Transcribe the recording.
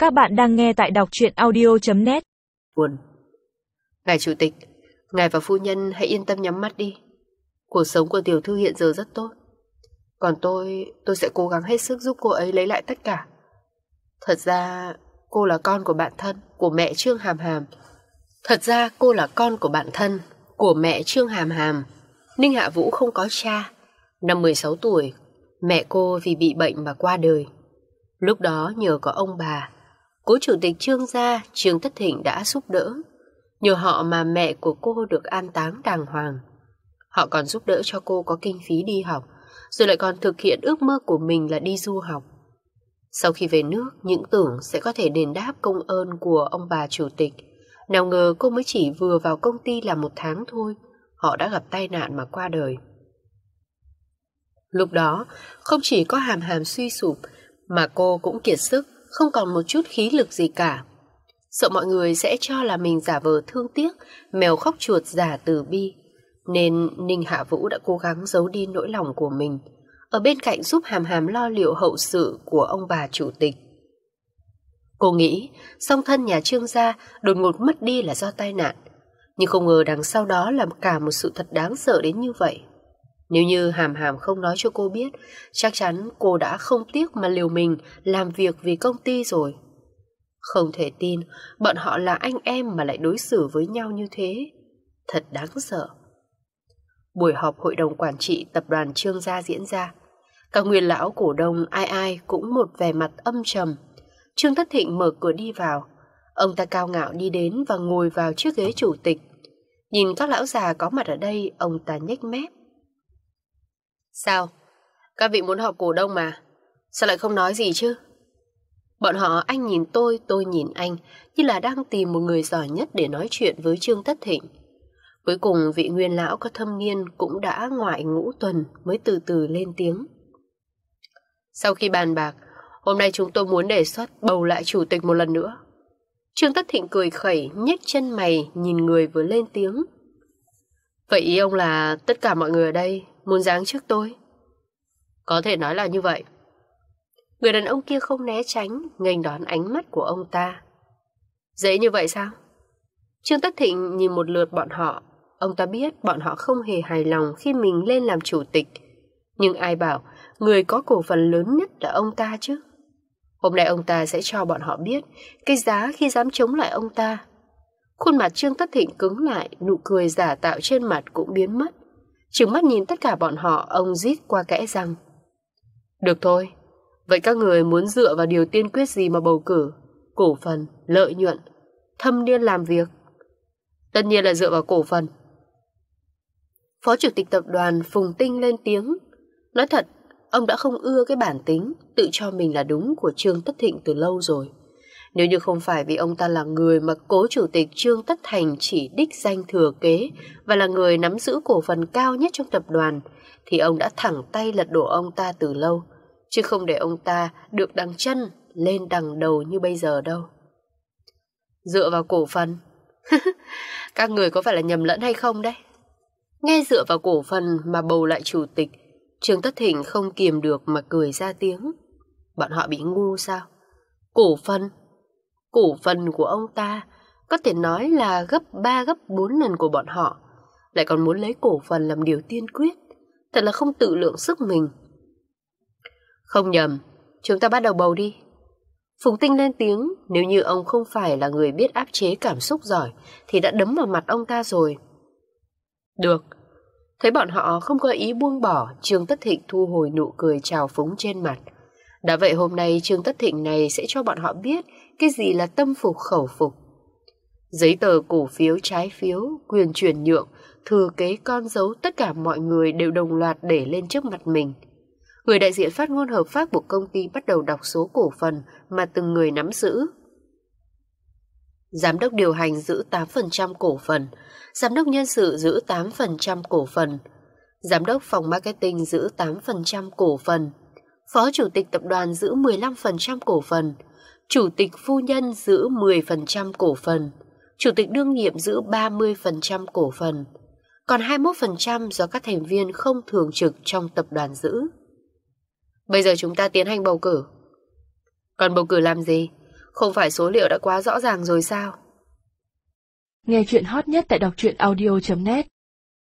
Các bạn đang nghe tại đọc truyện audio.net. Buồn. Ngài chủ tịch, ngài và phu nhân hãy yên tâm nhắm mắt đi. Cuộc sống của tiểu thư hiện giờ rất tốt. Còn tôi sẽ cố gắng hết sức giúp cô ấy lấy lại tất cả. Thật ra cô là con của bạn thân của mẹ Trương Hàm Hàm. Ninh Hạ Vũ không có cha. Năm 16 tuổi, mẹ cô vì bị bệnh mà qua đời. Lúc đó nhờ có ông bà, cố chủ tịch Trương gia, Trương Tất Thịnh đã giúp đỡ. Nhờ họ mà mẹ của cô được an táng đàng hoàng. Họ còn giúp đỡ cho cô có kinh phí đi học, rồi lại còn thực hiện ước mơ của mình là đi du học. Sau khi về nước, những tưởng sẽ có thể đền đáp công ơn của ông bà chủ tịch. Nào ngờ cô mới chỉ vừa vào công ty làm 1 tháng thôi, họ đã gặp tai nạn mà qua đời. Lúc đó, không chỉ có Hàm Hàm suy sụp, mà cô cũng kiệt sức, không còn một chút khí lực gì cả. Sợ mọi người sẽ cho là mình giả vờ thương tiếc, mèo khóc chuột giả từ bi, nên Ninh Hạ Vũ đã cố gắng giấu đi nỗi lòng của mình, ở bên cạnh giúp Hàm Hàm lo liệu hậu sự của ông bà chủ tịch. Cô nghĩ song thân nhà Trương gia đột ngột mất đi là do tai nạn, nhưng không ngờ đằng sau đó là cả một sự thật đáng sợ đến như vậy. Nếu như Hàm Hàm không nói cho cô biết, chắc chắn cô đã không tiếc mà liều mình làm việc vì công ty rồi. Không thể tin bọn họ là anh em mà lại đối xử với nhau như thế. Thật đáng sợ. Buổi họp hội đồng quản trị tập đoàn Trương gia diễn ra. Các nguyên lão cổ đông ai ai cũng một vẻ mặt âm trầm. Trương Tất Thịnh mở cửa đi vào. Ông ta cao ngạo đi đến và ngồi vào chiếc ghế chủ tịch. Nhìn các lão già có mặt ở đây, ông ta nhếch mép. Sao? Các vị muốn họp cổ đông mà. Sao lại không nói gì chứ? Bọn họ anh nhìn tôi nhìn anh, như là đang tìm một người giỏi nhất để nói chuyện với Trương Tất Thịnh. Cuối cùng vị nguyên lão có thâm niên cũng đã ngoại ngũ tuần mới từ từ lên tiếng. Sau khi bàn bạc, hôm nay chúng tôi muốn đề xuất bầu lại chủ tịch một lần nữa. Trương Tất Thịnh cười khẩy, nhếch chân mày nhìn người vừa lên tiếng. Vậy ý ông là tất cả mọi người ở đây muốn giáng chức tôi? Có thể nói là như vậy. Người đàn ông kia không né tránh, nghênh đón ánh mắt của ông ta. Dễ như vậy sao? Trương Tất Thịnh nhìn một lượt bọn họ. Ông ta biết bọn họ không hề hài lòng khi mình lên làm chủ tịch. Nhưng ai bảo người có cổ phần lớn nhất là ông ta chứ? Hôm nay ông ta sẽ cho bọn họ biết cái giá khi dám chống lại ông ta. Khuôn mặt Trương Tất Thịnh cứng lại, nụ cười giả tạo trên mặt cũng biến mất. Trừng mắt nhìn tất cả bọn họ, ông rít qua kẽ răng. Được thôi, vậy các người muốn dựa vào điều tiên quyết gì mà bầu cử? Cổ phần, lợi nhuận, thâm niên làm việc? Tất nhiên là dựa vào cổ phần. Phó chủ tịch tập đoàn Phùng Tinh lên tiếng. Nói thật, ông đã không ưa cái bản tính tự cho mình là đúng của Trương Tất Thịnh từ lâu rồi. Nếu như không phải vì ông ta là người mà cố chủ tịch Trương Tất Thành chỉ đích danh thừa kế và là người nắm giữ cổ phần cao nhất trong tập đoàn, thì ông đã thẳng tay lật đổ ông ta từ lâu, chứ không để ông ta được đằng chân lên đằng đầu như bây giờ đâu. Dựa vào cổ phần? Các người có phải là nhầm lẫn hay không đấy? Nghe dựa vào cổ phần mà bầu lại chủ tịch, Trương Tất Thịnh không kiềm được mà cười ra tiếng. Bọn họ bị ngu sao? Cổ phần? Cổ phần của ông ta có thể nói là gấp 3 gấp 4 lần của bọn họ, lại còn muốn lấy cổ phần làm điều tiên quyết. Thật là không tự lượng sức mình. Không nhầm, chúng ta bắt đầu bầu đi. Phùng Tinh lên tiếng. Nếu như ông không phải là người biết áp chế cảm xúc giỏi thì đã đấm vào mặt ông ta rồi. Được. Thấy bọn họ không có ý buông bỏ, Trương Tất Thịnh thu hồi nụ cười trào phúng trên mặt. Đã vậy hôm nay Trương Tất Thịnh này sẽ cho bọn họ biết cái gì là tâm phục khẩu phục. Giấy tờ cổ phiếu, trái phiếu, quyền chuyển nhượng, thừa kế con dấu, tất cả mọi người đều đồng loạt để lên trước mặt mình. Người đại diện phát ngôn hợp pháp của công ty bắt đầu đọc số cổ phần mà từng người nắm giữ. Giám đốc điều hành giữ 8% cổ phần, giám đốc nhân sự giữ 8% cổ phần, giám đốc phòng marketing giữ 8% cổ phần, phó chủ tịch tập đoàn giữ 15% cổ phần, chủ tịch phu nhân giữ 10% cổ phần, chủ tịch đương nhiệm giữ 30% cổ phần, còn 21% do các thành viên không thường trực trong tập đoàn giữ. Bây giờ chúng ta tiến hành bầu cử. Còn bầu cử làm gì? Không phải số liệu đã quá rõ ràng rồi sao? Nghe chuyện hot nhất tại đọc truyện audio.net